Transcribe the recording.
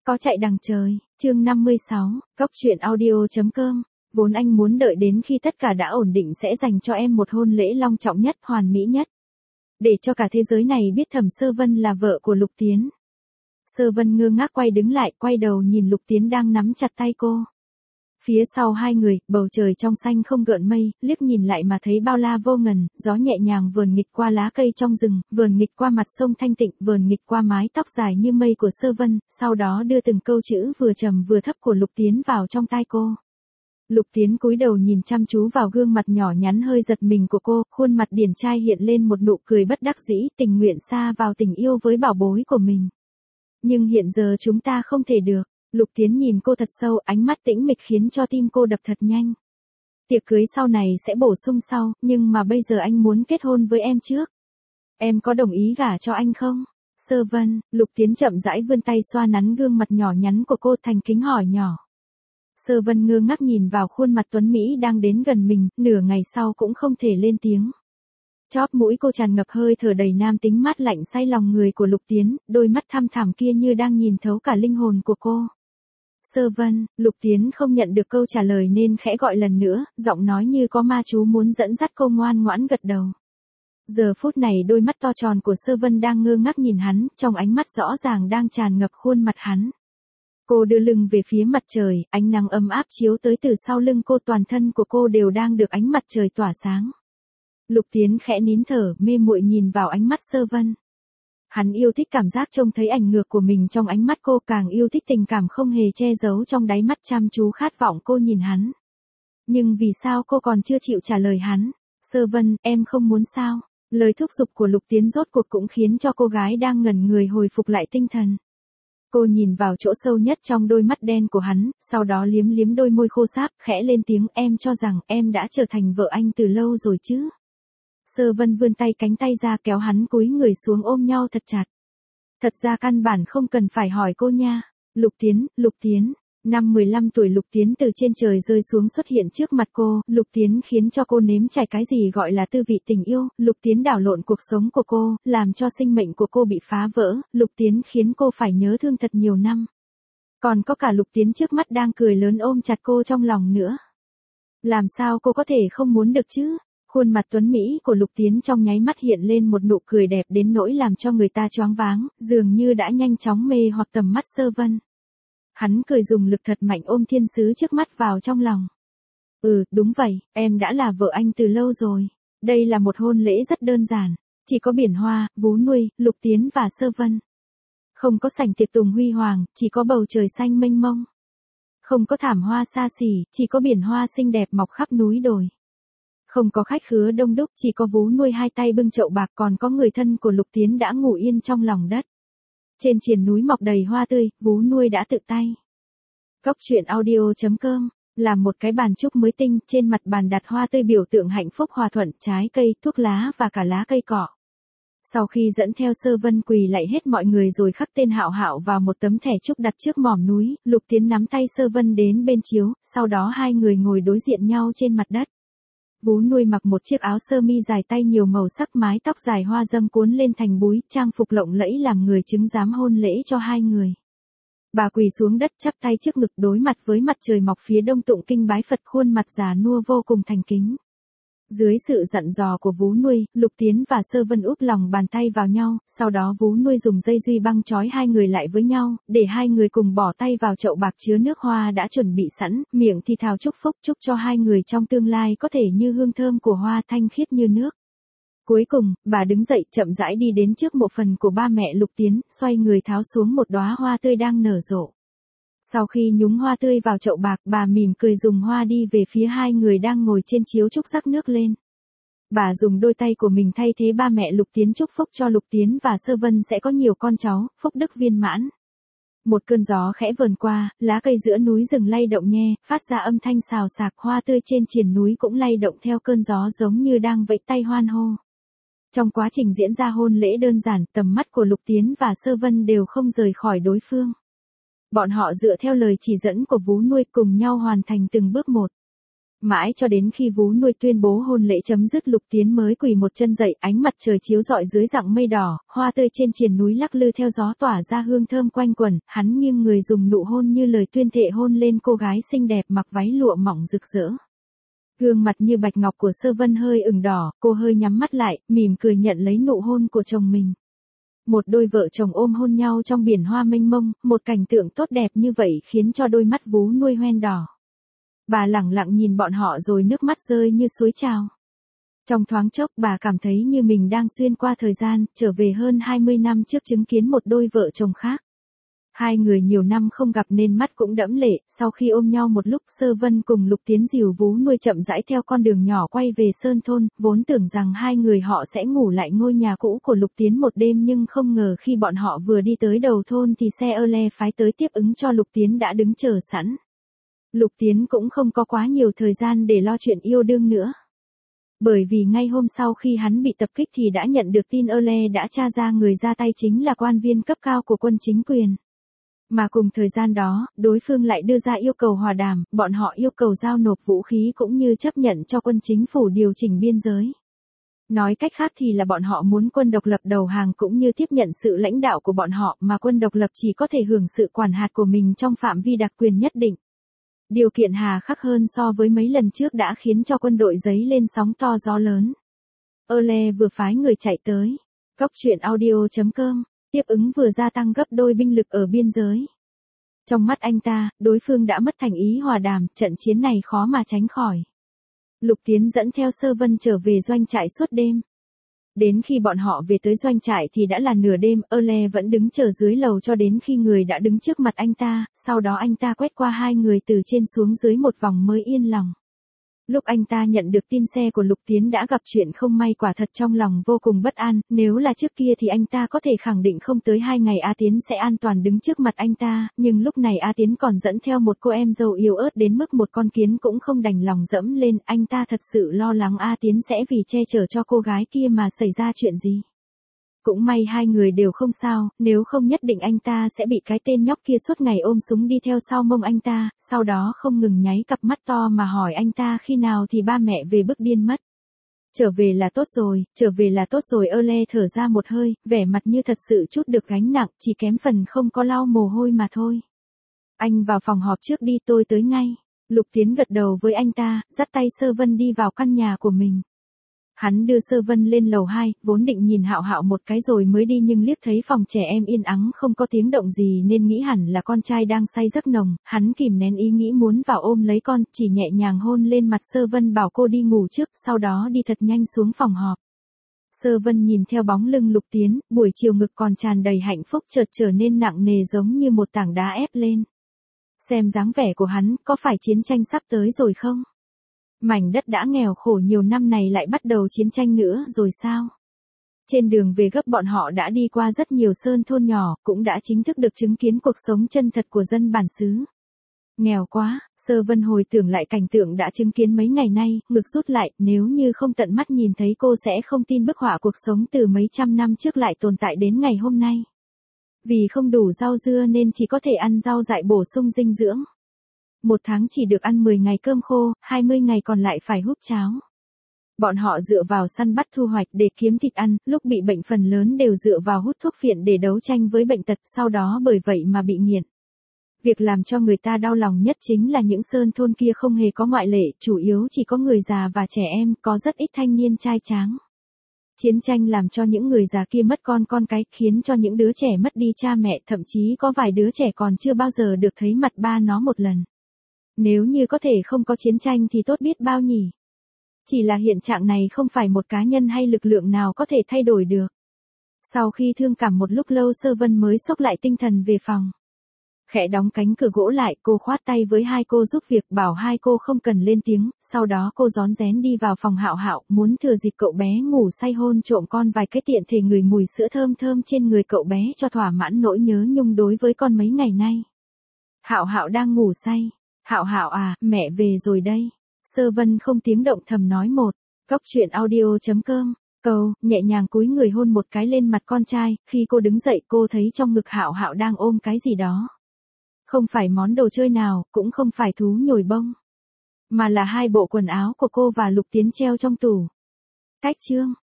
Có chạy đằng trời, chương 56, Cốc truyện audio.com. Vốn anh muốn đợi đến khi tất cả đã ổn định sẽ dành cho em một hôn lễ long trọng nhất, hoàn mỹ nhất. Để cho cả thế giới này biết Thẩm Sơ Vân là vợ của Lục Tiến. Sơ Vân ngơ ngác quay đứng lại, quay đầu nhìn Lục Tiến đang nắm chặt tay cô. Phía sau hai người, bầu trời trong xanh không gợn mây, liếc nhìn lại mà thấy bao la vô ngần, gió nhẹ nhàng vườn nghịch qua lá cây trong rừng, vườn nghịch qua mặt sông thanh tịnh, vườn nghịch qua mái tóc dài như mây của Sơ Vân, sau đó đưa từng câu chữ vừa trầm vừa thấp của Lục Tiến vào trong tai cô. Lục Tiến cúi đầu nhìn chăm chú vào gương mặt nhỏ nhắn hơi giật mình của cô, khuôn mặt điển trai hiện lên một nụ cười bất đắc dĩ, tình nguyện xa vào tình yêu với bảo bối của mình. Nhưng hiện giờ chúng ta không thể được. Lục Tiến nhìn cô thật sâu, ánh mắt tĩnh mịch khiến cho tim cô đập thật nhanh. Tiệc cưới sau này sẽ bổ sung sau, nhưng mà bây giờ anh muốn kết hôn với em trước. Em có đồng ý gả cho anh không? Sơ Vân, Lục Tiến chậm rãi vươn tay xoa nắn gương mặt nhỏ nhắn của cô, thành kính hỏi nhỏ. Sơ Vân ngơ ngác nhìn vào khuôn mặt tuấn Mỹ đang đến gần mình, nửa ngày sau cũng không thể lên tiếng. Chóp mũi cô tràn ngập hơi thở đầy nam tính mát lạnh say lòng người của Lục Tiến, đôi mắt thăm thẳm kia như đang nhìn thấu cả linh hồn của cô. Sơ Vân, Lục Tiến không nhận được câu trả lời nên khẽ gọi lần nữa, giọng nói như có ma chú muốn dẫn dắt cô ngoan ngoãn gật đầu. Giờ phút này đôi mắt to tròn của Sơ Vân đang ngơ ngác nhìn hắn, trong ánh mắt rõ ràng đang tràn ngập khuôn mặt hắn. Cô đưa lưng về phía mặt trời, ánh nắng ấm áp chiếu tới từ sau lưng cô, toàn thân của cô đều đang được ánh mặt trời tỏa sáng. Lục Tiến khẽ nín thở, mê muội nhìn vào ánh mắt Sơ Vân. Hắn yêu thích cảm giác trông thấy ảnh ngược của mình trong ánh mắt cô, càng yêu thích tình cảm không hề che giấu trong đáy mắt chăm chú khát vọng cô nhìn hắn. Nhưng vì sao cô còn chưa chịu trả lời hắn? Sơ Vân, em không muốn sao? Lời thúc giục của Lục Tiến rốt cuộc cũng khiến cho cô gái đang ngẩn người hồi phục lại tinh thần. Cô nhìn vào chỗ sâu nhất trong đôi mắt đen của hắn, sau đó liếm liếm đôi môi khô sáp, khẽ lên tiếng, em cho rằng em đã trở thành vợ anh từ lâu rồi chứ? Sơ Vân vươn tay cánh tay ra kéo hắn cúi người xuống ôm nhau thật chặt. Thật ra căn bản không cần phải hỏi cô nha. Lục Tiến. Năm 15 tuổi Lục Tiến từ trên trời rơi xuống xuất hiện trước mặt cô. Lục Tiến khiến cho cô nếm trải cái gì gọi là tư vị tình yêu. Lục Tiến đảo lộn cuộc sống của cô, làm cho sinh mệnh của cô bị phá vỡ. Lục Tiến khiến cô phải nhớ thương thật nhiều năm. Còn có cả Lục Tiến trước mắt đang cười lớn ôm chặt cô trong lòng nữa. Làm sao cô có thể không muốn được chứ? Khuôn mặt tuấn Mỹ của Lục Tiến trong nháy mắt hiện lên một nụ cười đẹp đến nỗi làm cho người ta choáng váng, dường như đã nhanh chóng mê hoặc tầm mắt Sơ Vân. Hắn cười dùng lực thật mạnh ôm thiên sứ trước mắt vào trong lòng. Đúng vậy, em đã là vợ anh từ lâu rồi. Đây là một hôn lễ rất đơn giản, chỉ có biển hoa, vú nuôi, Lục Tiến và Sơ Vân. Không có sảnh tiệc tùng huy hoàng, chỉ có bầu trời xanh mênh mông. Không có thảm hoa xa xỉ, chỉ có biển hoa xinh đẹp mọc khắp núi đồi. Không có khách khứa đông đúc, chỉ có vú nuôi hai tay bưng chậu bạc, còn có người thân của Lục Tiến đã ngủ yên trong lòng đất. Trên triền núi mọc đầy hoa tươi, vú nuôi đã tự tay. Cốc truyện audio.com, làm một cái bàn trúc mới tinh, trên mặt bàn đặt hoa tươi biểu tượng hạnh phúc hòa thuận, trái cây, thuốc lá và cả lá cây cỏ. Sau khi dẫn theo Sơ Vân quỳ lạy hết mọi người rồi khắc tên Hạo Hạo vào một tấm thẻ trúc đặt trước mỏm núi, Lục Tiến nắm tay Sơ Vân đến bên chiếu, sau đó hai người ngồi đối diện nhau trên mặt đất. Vú nuôi mặc một chiếc áo sơ mi dài tay nhiều màu sắc, mái tóc dài hoa dâm cuốn lên thành búi, trang phục lộng lẫy làm người chứng giám hôn lễ cho hai người. Bà quỳ xuống đất chắp tay trước ngực đối mặt với mặt trời mọc phía đông tụng kinh bái Phật, khuôn mặt già nua vô cùng thành kính. Dưới sự dặn dò của vú nuôi, Lục Tiến và Sơ Vân úp lòng bàn tay vào nhau, sau đó vú nuôi dùng dây duy băng trói hai người lại với nhau, để hai người cùng bỏ tay vào chậu bạc chứa nước hoa đã chuẩn bị sẵn, miệng thì thào chúc phúc, chúc cho hai người trong tương lai có thể như hương thơm của hoa, thanh khiết như nước. Cuối cùng, bà đứng dậy chậm rãi đi đến trước mộ phần của ba mẹ Lục Tiến, xoay người tháo xuống một đóa hoa tươi đang nở rộ. Sau khi nhúng hoa tươi vào chậu bạc, bà mỉm cười dùng hoa đi về phía hai người đang ngồi trên chiếu trúc rắc nước lên. Bà dùng đôi tay của mình thay thế ba mẹ Lục Tiến chúc phúc cho Lục Tiến và Sơ Vân sẽ có nhiều con cháu, phúc đức viên mãn. Một cơn gió khẽ vờn qua, lá cây giữa núi rừng lay động nhe, phát ra âm thanh xào xạc, hoa tươi trên triền núi cũng lay động theo cơn gió giống như đang vẫy tay hoan hô. Trong quá trình diễn ra hôn lễ đơn giản, tầm mắt của Lục Tiến và Sơ Vân đều không rời khỏi đối phương. Bọn họ dựa theo lời chỉ dẫn của vú nuôi cùng nhau hoàn thành từng bước một. Mãi cho đến khi vú nuôi tuyên bố hôn lễ chấm dứt, Lục Tiến mới quỳ một chân dậy, ánh mặt trời chiếu rọi dưới rặng mây đỏ, hoa tươi trên triền núi lắc lư theo gió tỏa ra hương thơm quanh quẩn, hắn nghiêng người dùng nụ hôn như lời tuyên thệ hôn lên cô gái xinh đẹp mặc váy lụa mỏng rực rỡ. Gương mặt như bạch ngọc của Sơ Vân hơi ửng đỏ, cô hơi nhắm mắt lại, mỉm cười nhận lấy nụ hôn của chồng mình. Một đôi vợ chồng ôm hôn nhau trong biển hoa mênh mông, một cảnh tượng tốt đẹp như vậy khiến cho đôi mắt vú nuôi hoen đỏ. Bà lẳng lặng nhìn bọn họ rồi nước mắt rơi như suối trào. Trong thoáng chốc bà cảm thấy như mình đang xuyên qua thời gian, trở về hơn 20 năm trước chứng kiến một đôi vợ chồng khác. Hai người nhiều năm không gặp nên mắt cũng đẫm lệ, sau khi ôm nhau một lúc Sơ Vân cùng Lục Tiến dìu vú nuôi chậm rãi theo con đường nhỏ quay về Sơn Thôn, vốn tưởng rằng hai người họ sẽ ngủ lại ngôi nhà cũ của Lục Tiến một đêm nhưng không ngờ khi bọn họ vừa đi tới đầu thôn thì xe Ơ-le phái tới tiếp ứng cho Lục Tiến đã đứng chờ sẵn. Lục Tiến cũng không có quá nhiều thời gian để lo chuyện yêu đương nữa. Bởi vì ngay hôm sau khi hắn bị tập kích thì đã nhận được tin Ơ-le đã tra ra người ra tay chính là quan viên cấp cao của quân chính quyền. Mà cùng thời gian đó, đối phương lại đưa ra yêu cầu hòa đàm, bọn họ yêu cầu giao nộp vũ khí cũng như chấp nhận cho quân chính phủ điều chỉnh biên giới. Nói cách khác thì là bọn họ muốn quân độc lập đầu hàng cũng như tiếp nhận sự lãnh đạo của bọn họ mà quân độc lập chỉ có thể hưởng sự quản hạt của mình trong phạm vi đặc quyền nhất định. Điều kiện hà khắc hơn so với mấy lần trước đã khiến cho quân đội giấy lên sóng to gió lớn. Ơ-le vừa phái người chạy tới. Cóc truyện audio.com, tiếp ứng vừa gia tăng gấp đôi binh lực ở biên giới. Trong mắt anh ta, đối phương đã mất thành ý hòa đàm, trận chiến này khó mà tránh khỏi. Lục Tiến dẫn theo Sơ Vân trở về doanh trại suốt đêm. Đến khi bọn họ về tới doanh trại thì đã là nửa đêm, Ơ-le vẫn đứng chờ dưới lầu cho đến khi người đã đứng trước mặt anh ta, sau đó anh ta quét qua hai người từ trên xuống dưới một vòng mới yên lòng. Lúc anh ta nhận được tin xe của Lục Tiến đã gặp chuyện không may quả thật trong lòng vô cùng bất an, nếu là trước kia thì anh ta có thể khẳng định không tới 2 ngày A Tiến sẽ an toàn đứng trước mặt anh ta, nhưng lúc này A Tiến còn dẫn theo một cô em dâu yếu ớt đến mức một con kiến cũng không đành lòng dẫm lên, anh ta thật sự lo lắng A Tiến sẽ vì che chở cho cô gái kia mà xảy ra chuyện gì. Cũng may hai người đều không sao, nếu không nhất định anh ta sẽ bị cái tên nhóc kia suốt ngày ôm súng đi theo sau mông anh ta, sau đó không ngừng nháy cặp mắt to mà hỏi anh ta khi nào thì ba mẹ về bức điên mất. Trở về là tốt rồi, trở về là tốt rồi. Ơ-le thở ra một hơi, vẻ mặt như thật sự chút được gánh nặng, chỉ kém phần không có lau mồ hôi mà thôi. Anh vào phòng họp trước đi, tôi tới ngay. Lục Tiến gật đầu với anh ta, dắt tay Sơ Vân đi vào căn nhà của mình. Hắn đưa Sơ Vân lên lầu 2, vốn định nhìn Hạo Hạo một cái rồi mới đi nhưng liếc thấy phòng trẻ em yên ắng không có tiếng động gì nên nghĩ hẳn là con trai đang say giấc nồng, hắn kìm nén ý nghĩ muốn vào ôm lấy con, chỉ nhẹ nhàng hôn lên mặt Sơ Vân bảo cô đi ngủ trước, sau đó đi thật nhanh xuống phòng họp. Sơ Vân nhìn theo bóng lưng Lục Tiến, buổi chiều ngực còn tràn đầy hạnh phúc chợt trở nên nặng nề giống như một tảng đá ép lên. Xem dáng vẻ của hắn, có phải chiến tranh sắp tới rồi không? Mảnh đất đã nghèo khổ nhiều năm này lại bắt đầu chiến tranh nữa rồi sao? Trên đường về gấp bọn họ đã đi qua rất nhiều sơn thôn nhỏ, cũng đã chính thức được chứng kiến cuộc sống chân thật của dân bản xứ. Nghèo quá, Sơ Vân hồi tưởng lại cảnh tượng đã chứng kiến mấy ngày nay, ngực rút lại, nếu như không tận mắt nhìn thấy cô sẽ không tin bức họa cuộc sống từ mấy trăm năm trước lại tồn tại đến ngày hôm nay. Vì không đủ rau dưa nên chỉ có thể ăn rau dại bổ sung dinh dưỡng. Một tháng chỉ được ăn 10 ngày cơm khô, 20 ngày còn lại phải húp cháo. Bọn họ dựa vào săn bắt thu hoạch để kiếm thịt ăn, lúc bị bệnh phần lớn đều dựa vào hút thuốc phiện để đấu tranh với bệnh tật, sau đó bởi vậy mà bị nghiện. Việc làm cho người ta đau lòng nhất chính là những sơn thôn kia không hề có ngoại lệ, chủ yếu chỉ có người già và trẻ em, có rất ít thanh niên trai tráng. Chiến tranh làm cho những người già kia mất con cái, khiến cho những đứa trẻ mất đi cha mẹ, thậm chí có vài đứa trẻ còn chưa bao giờ được thấy mặt ba nó một lần. Nếu như có thể không có chiến tranh thì tốt biết bao nhỉ. Chỉ là hiện trạng này không phải một cá nhân hay lực lượng nào có thể thay đổi được. Sau khi thương cảm một lúc lâu Sơ Vân mới xốc lại tinh thần về phòng. Khẽ đóng cánh cửa gỗ lại, cô khoát tay với hai cô giúp việc bảo hai cô không cần lên tiếng, sau đó cô rón rén đi vào phòng Hạo Hạo, muốn thừa dịp cậu bé ngủ say hôn trộm con vài cái tiện thể ngửi mùi sữa thơm thơm trên người cậu bé cho thỏa mãn nỗi nhớ nhung đối với con mấy ngày nay. Hạo Hạo đang ngủ say. Hạo Hạo à, mẹ về rồi đây. Sơ Vân không tiếng động thầm nói một. Cóc truyện audio.com. Câu, nhẹ nhàng cúi người hôn một cái lên mặt con trai, khi cô đứng dậy cô thấy trong ngực Hạo Hạo đang ôm cái gì đó. Không phải món đồ chơi nào, cũng không phải thú nhồi bông. mà là hai bộ quần áo của cô và Lục Tiến treo trong tủ. Cách chương